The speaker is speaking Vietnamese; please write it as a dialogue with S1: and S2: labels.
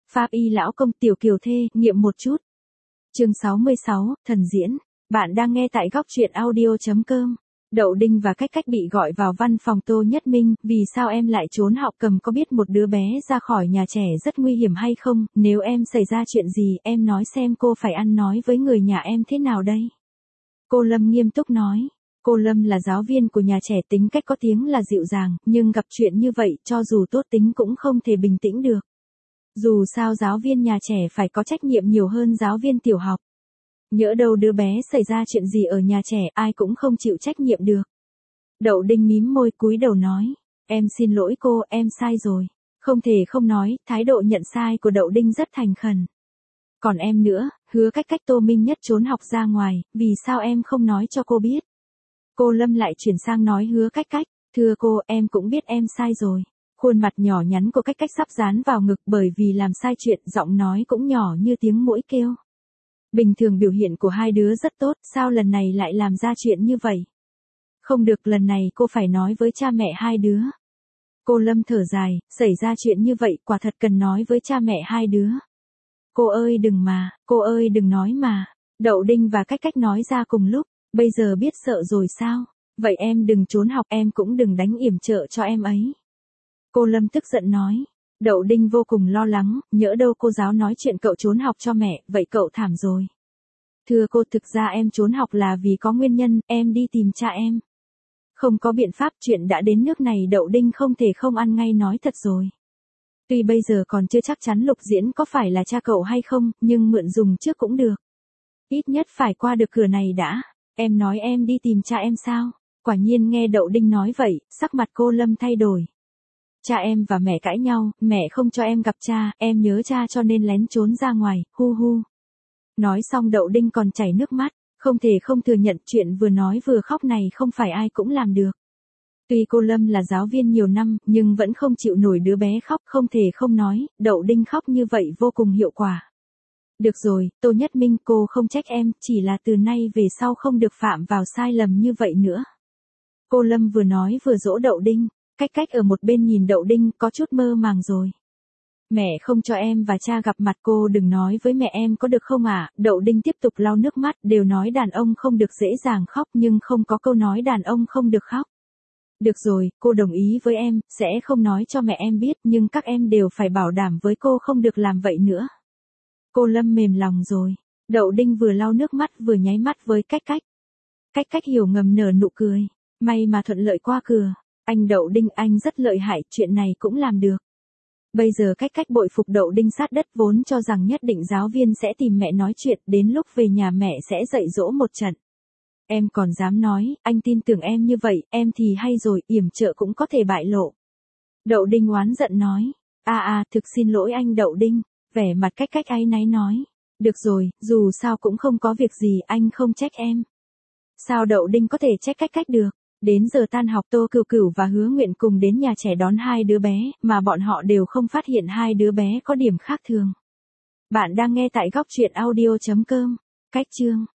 S1: Pháp y lão công tiểu kiều thê, nghiệm một chút. Chương 66, thần diễn. Bạn đang nghe tại góc truyện audio.com. Đậu Đinh và Cách Cách bị gọi vào văn phòng Tô Nhất Minh, vì sao em lại trốn học, cầm có biết một đứa bé ra khỏi nhà trẻ rất nguy hiểm hay không, nếu em xảy ra chuyện gì, em nói xem cô phải ăn nói với người nhà em thế nào đây? Cô Lâm nghiêm túc nói. Cô Lâm là giáo viên của nhà trẻ, tính cách có tiếng là dịu dàng, nhưng gặp chuyện như vậy, cho dù tốt tính cũng không thể bình tĩnh được. Dù sao giáo viên nhà trẻ phải có trách nhiệm nhiều hơn giáo viên tiểu học. Nhỡ đâu đứa bé xảy ra chuyện gì ở nhà trẻ, ai cũng không chịu trách nhiệm được. Đậu Đinh mím môi cúi đầu nói, em xin lỗi cô, em sai rồi. Không thể không nói, thái độ nhận sai của Đậu Đinh rất thành khẩn. Còn em nữa, Hứa Cách Cách Tô Minh Nhất trốn học ra ngoài, vì sao em không nói cho cô biết? Cô Lâm lại chuyển sang nói Hứa Cách Cách, thưa cô, em cũng biết em sai rồi. Khuôn mặt nhỏ nhắn của Cách Cách sắp dán vào ngực, bởi vì làm sai chuyện, giọng nói cũng nhỏ như tiếng muỗi kêu. Bình thường biểu hiện của hai đứa rất tốt, sao lần này lại làm ra chuyện như vậy? Không được, lần này cô phải nói với cha mẹ hai đứa. Cô Lâm thở dài, xảy ra chuyện như vậy, quả thật cần nói với cha mẹ hai đứa. Cô ơi đừng mà, cô ơi đừng nói mà. Đậu Đinh và Cách Cách nói ra cùng lúc, bây giờ biết sợ rồi sao? Vậy em đừng trốn học, em cũng đừng đánh yểm trợ cho em ấy. Cô Lâm tức giận nói. Đậu Đinh vô cùng lo lắng, nhỡ đâu cô giáo nói chuyện cậu trốn học cho mẹ, vậy cậu thảm rồi. Thưa cô, thực ra em trốn học là vì có nguyên nhân, em đi tìm cha em. Không có biện pháp, chuyện đã đến nước này, Đậu Đinh không thể không ăn ngay nói thật rồi. Tuy bây giờ còn chưa chắc chắn Lục Diễn có phải là cha cậu hay không, nhưng mượn dùng trước cũng được. Ít nhất phải qua được cửa này đã. Em nói em đi tìm cha em sao? Quả nhiên nghe Đậu Đinh nói vậy, sắc mặt cô Lâm thay đổi. Cha em và mẹ cãi nhau, mẹ không cho em gặp cha, em nhớ cha cho nên lén trốn ra ngoài, hu hu. Nói xong Đậu Đinh còn chảy nước mắt, không thể không thừa nhận chuyện vừa nói vừa khóc này không phải ai cũng làm được. Tuy cô Lâm là giáo viên nhiều năm, nhưng vẫn không chịu nổi đứa bé khóc, không thể không nói, Đậu Đinh khóc như vậy vô cùng hiệu quả. Được rồi, Tô Nhất Minh, cô không trách em, chỉ là từ nay về sau không được phạm vào sai lầm như vậy nữa. Cô Lâm vừa nói vừa dỗ Đậu Đinh. Cách Cách ở một bên nhìn Đậu Đinh có chút mơ màng rồi. Mẹ không cho em và cha gặp mặt, cô đừng nói với mẹ em có được không ạ? Đậu Đinh tiếp tục lau nước mắt, đều nói đàn ông không được dễ dàng khóc nhưng không có câu nói đàn ông không được khóc. Được rồi, cô đồng ý với em, sẽ không nói cho mẹ em biết, nhưng các em đều phải bảo đảm với cô không được làm vậy nữa. Cô Lâm mềm lòng rồi. Đậu Đinh vừa lau nước mắt vừa nháy mắt với Cách Cách. Cách Cách hiểu ngầm nở nụ cười. May mà thuận lợi qua cửa. Anh Đậu Đinh, anh rất lợi hại, chuyện này cũng làm được. Bây giờ Cách Cách bội phục Đậu Đinh sát đất, vốn cho rằng nhất định giáo viên sẽ tìm mẹ nói chuyện, đến lúc về nhà mẹ sẽ dạy dỗ một trận. Em còn dám nói, anh tin tưởng em như vậy, em thì hay rồi, yểm trợ cũng có thể bại lộ. Đậu Đinh oán giận nói. Thực xin lỗi anh Đậu Đinh. Vẻ mặt Cách Cách áy náy nói. Được rồi, dù sao cũng không có việc gì, anh không trách em. Sao Đậu Đinh có thể trách Cách Cách được? Đến giờ tan học, Tô Cửu Cửu và Hứa Nguyện cùng đến nhà trẻ đón hai đứa bé, mà bọn họ đều không phát hiện hai đứa bé có điểm khác thường. Bạn đang nghe tại góc truyện audio.com. Cách chương